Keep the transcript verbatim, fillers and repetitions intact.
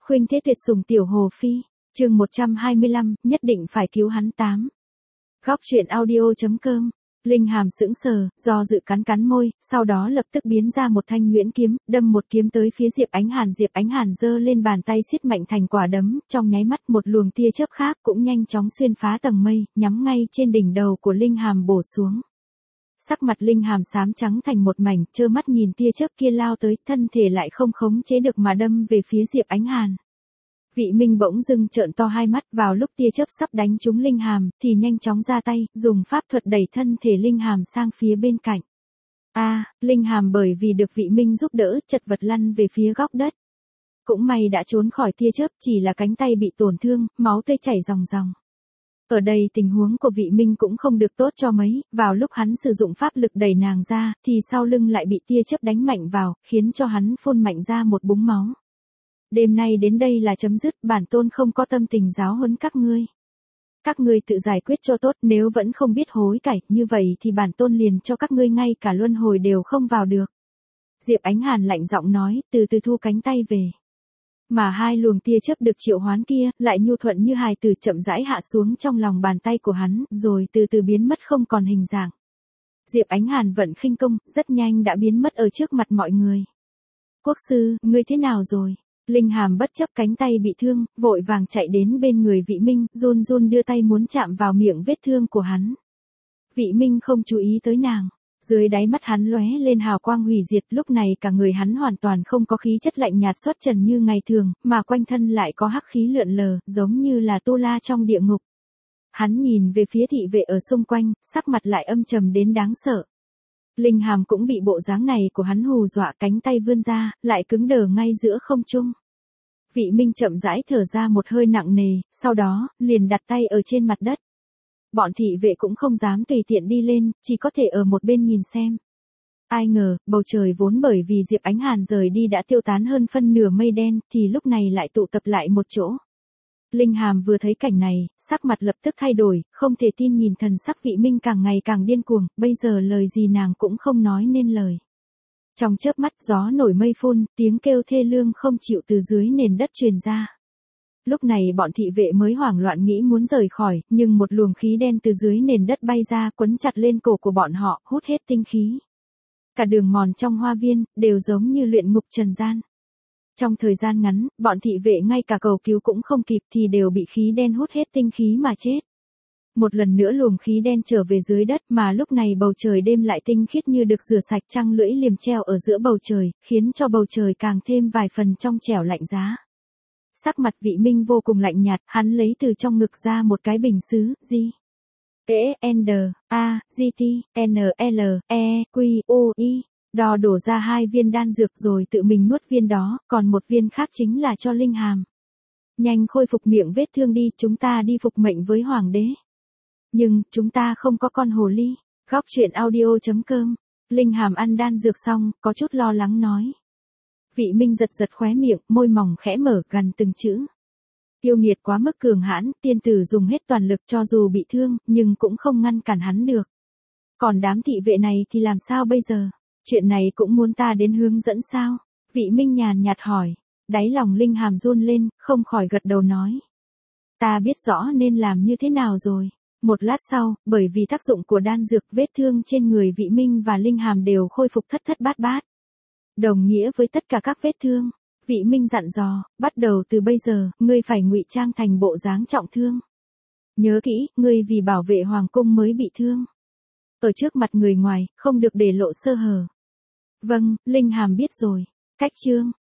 Khuynh Thế Tuyệt sủng tiểu Hồ Phi, chương một trăm hai mươi lăm, nhất định phải cứu hắn tám. Góc truyện audio.com, Linh Hàm sững sờ, do dự cắn cắn môi, sau đó lập tức biến ra một thanh nhuyễn kiếm, đâm một kiếm tới phía Diệp Ánh Hàn. Diệp Ánh Hàn giơ lên bàn tay siết mạnh thành quả đấm, trong nháy mắt một luồng tia chớp khác cũng nhanh chóng xuyên phá tầng mây, nhắm ngay trên đỉnh đầu của Linh Hàm bổ xuống. Sắc mặt Linh Hàm xám trắng thành một mảnh, trơ mắt nhìn tia chớp kia lao tới, thân thể lại không khống chế được mà đâm về phía Diệp Ánh Hàn. Vị Minh bỗng dưng trợn to hai mắt, vào lúc tia chớp sắp đánh trúng Linh Hàm, thì nhanh chóng ra tay, dùng pháp thuật đẩy thân thể Linh Hàm sang phía bên cạnh. A, à, Linh Hàm bởi vì được Vị Minh giúp đỡ, chật vật lăn về phía góc đất. Cũng may đã trốn khỏi tia chớp, chỉ là cánh tay bị tổn thương, máu tươi chảy ròng ròng. Ở đây tình huống của Vị Minh cũng không được tốt cho mấy, vào lúc hắn sử dụng pháp lực đẩy nàng ra, thì sau lưng lại bị tia chớp đánh mạnh vào, khiến cho hắn phun mạnh ra một búng máu. Đêm nay đến đây là chấm dứt, bản tôn không có tâm tình giáo huấn các ngươi. Các ngươi tự giải quyết cho tốt, nếu vẫn không biết hối cải, như vậy thì bản tôn liền cho các ngươi ngay cả luân hồi đều không vào được. Diệp Ánh Hàn lạnh giọng nói, từ từ thu cánh tay về. Mà hai luồng tia chớp được triệu hoán kia, lại nhu thuận như hài tử chậm rãi hạ xuống trong lòng bàn tay của hắn, rồi từ từ biến mất không còn hình dạng. Diệp Ánh Hàn vận khinh công, rất nhanh đã biến mất ở trước mặt mọi người. Quốc sư, ngươi thế nào rồi? Linh Hàm bất chấp cánh tay bị thương, vội vàng chạy đến bên người Vị Minh, run run đưa tay muốn chạm vào miệng vết thương của hắn. Vị Minh không chú ý tới nàng. Dưới đáy mắt hắn lóe lên hào quang hủy diệt, lúc này cả người hắn hoàn toàn không có khí chất lạnh nhạt xuất trần như ngày thường, mà quanh thân lại có hắc khí lượn lờ, giống như là tu la trong địa ngục. Hắn nhìn về phía thị vệ ở xung quanh, sắc mặt lại âm trầm đến đáng sợ. Linh Hàm cũng bị bộ dáng này của hắn hù dọa, cánh tay vươn ra, lại cứng đờ ngay giữa không trung. Vị Minh chậm rãi thở ra một hơi nặng nề, sau đó, liền đặt tay ở trên mặt đất. Bọn thị vệ cũng không dám tùy tiện đi lên, chỉ có thể ở một bên nhìn xem. Ai ngờ, bầu trời vốn bởi vì Diệp Ánh Hàn rời đi đã tiêu tán hơn phân nửa mây đen, thì lúc này lại tụ tập lại một chỗ. Linh Hàm vừa thấy cảnh này, sắc mặt lập tức thay đổi, không thể tin nhìn thần sắc Vị Minh càng ngày càng điên cuồng, bây giờ lời gì nàng cũng không nói nên lời. Trong chớp mắt gió nổi mây phun, tiếng kêu thê lương không chịu từ dưới nền đất truyền ra. Lúc này bọn thị vệ mới hoảng loạn nghĩ muốn rời khỏi, nhưng một luồng khí đen từ dưới nền đất bay ra quấn chặt lên cổ của bọn họ, hút hết tinh khí. Cả đường mòn trong hoa viên, đều giống như luyện ngục trần gian. Trong thời gian ngắn, bọn thị vệ ngay cả cầu cứu cũng không kịp thì đều bị khí đen hút hết tinh khí mà chết. Một lần nữa luồng khí đen trở về dưới đất, mà lúc này bầu trời đêm lại tinh khiết như được rửa sạch, trăng lưỡi liềm treo ở giữa bầu trời, khiến cho bầu trời càng thêm vài phần trong trẻo lạnh giá. Sắc mặt Vị Minh vô cùng lạnh nhạt, hắn lấy từ trong ngực ra một cái bình sứ, G. E, N, A, G, T, N, L, E, Q, O, I. Đo đổ ra hai viên đan dược rồi tự mình nuốt viên đó, còn một viên khác chính là cho Linh Hàm. Nhanh khôi phục miệng vết thương đi, chúng ta đi phục mệnh với Hoàng đế. Nhưng, chúng ta không có con hồ ly. Góc truyện audio.com. Linh Hàm ăn đan dược xong, có chút lo lắng nói. Vị Minh giật giật khóe miệng, môi mỏng khẽ mở gần từng chữ. Yêu nghiệt quá mức cường hãn, tiên tử dùng hết toàn lực cho dù bị thương, nhưng cũng không ngăn cản hắn được. Còn đám thị vệ này thì làm sao bây giờ? Chuyện này cũng muốn ta đến hướng dẫn sao? Vị Minh nhàn nhạt hỏi. Đáy lòng Linh Hàm run lên, không khỏi gật đầu nói. Ta biết rõ nên làm như thế nào rồi. Một lát sau, bởi vì tác dụng của đan dược, vết thương trên người Vị Minh và Linh Hàm đều khôi phục thất thất bát bát. Đồng nghĩa với tất cả các vết thương. Vị Minh dặn dò, bắt đầu từ bây giờ, ngươi phải ngụy trang thành bộ dáng trọng thương. Nhớ kỹ, ngươi vì bảo vệ hoàng cung mới bị thương. Ở trước mặt người ngoài, không được để lộ sơ hở. Vâng, Linh Hàm biết rồi. Cách chương.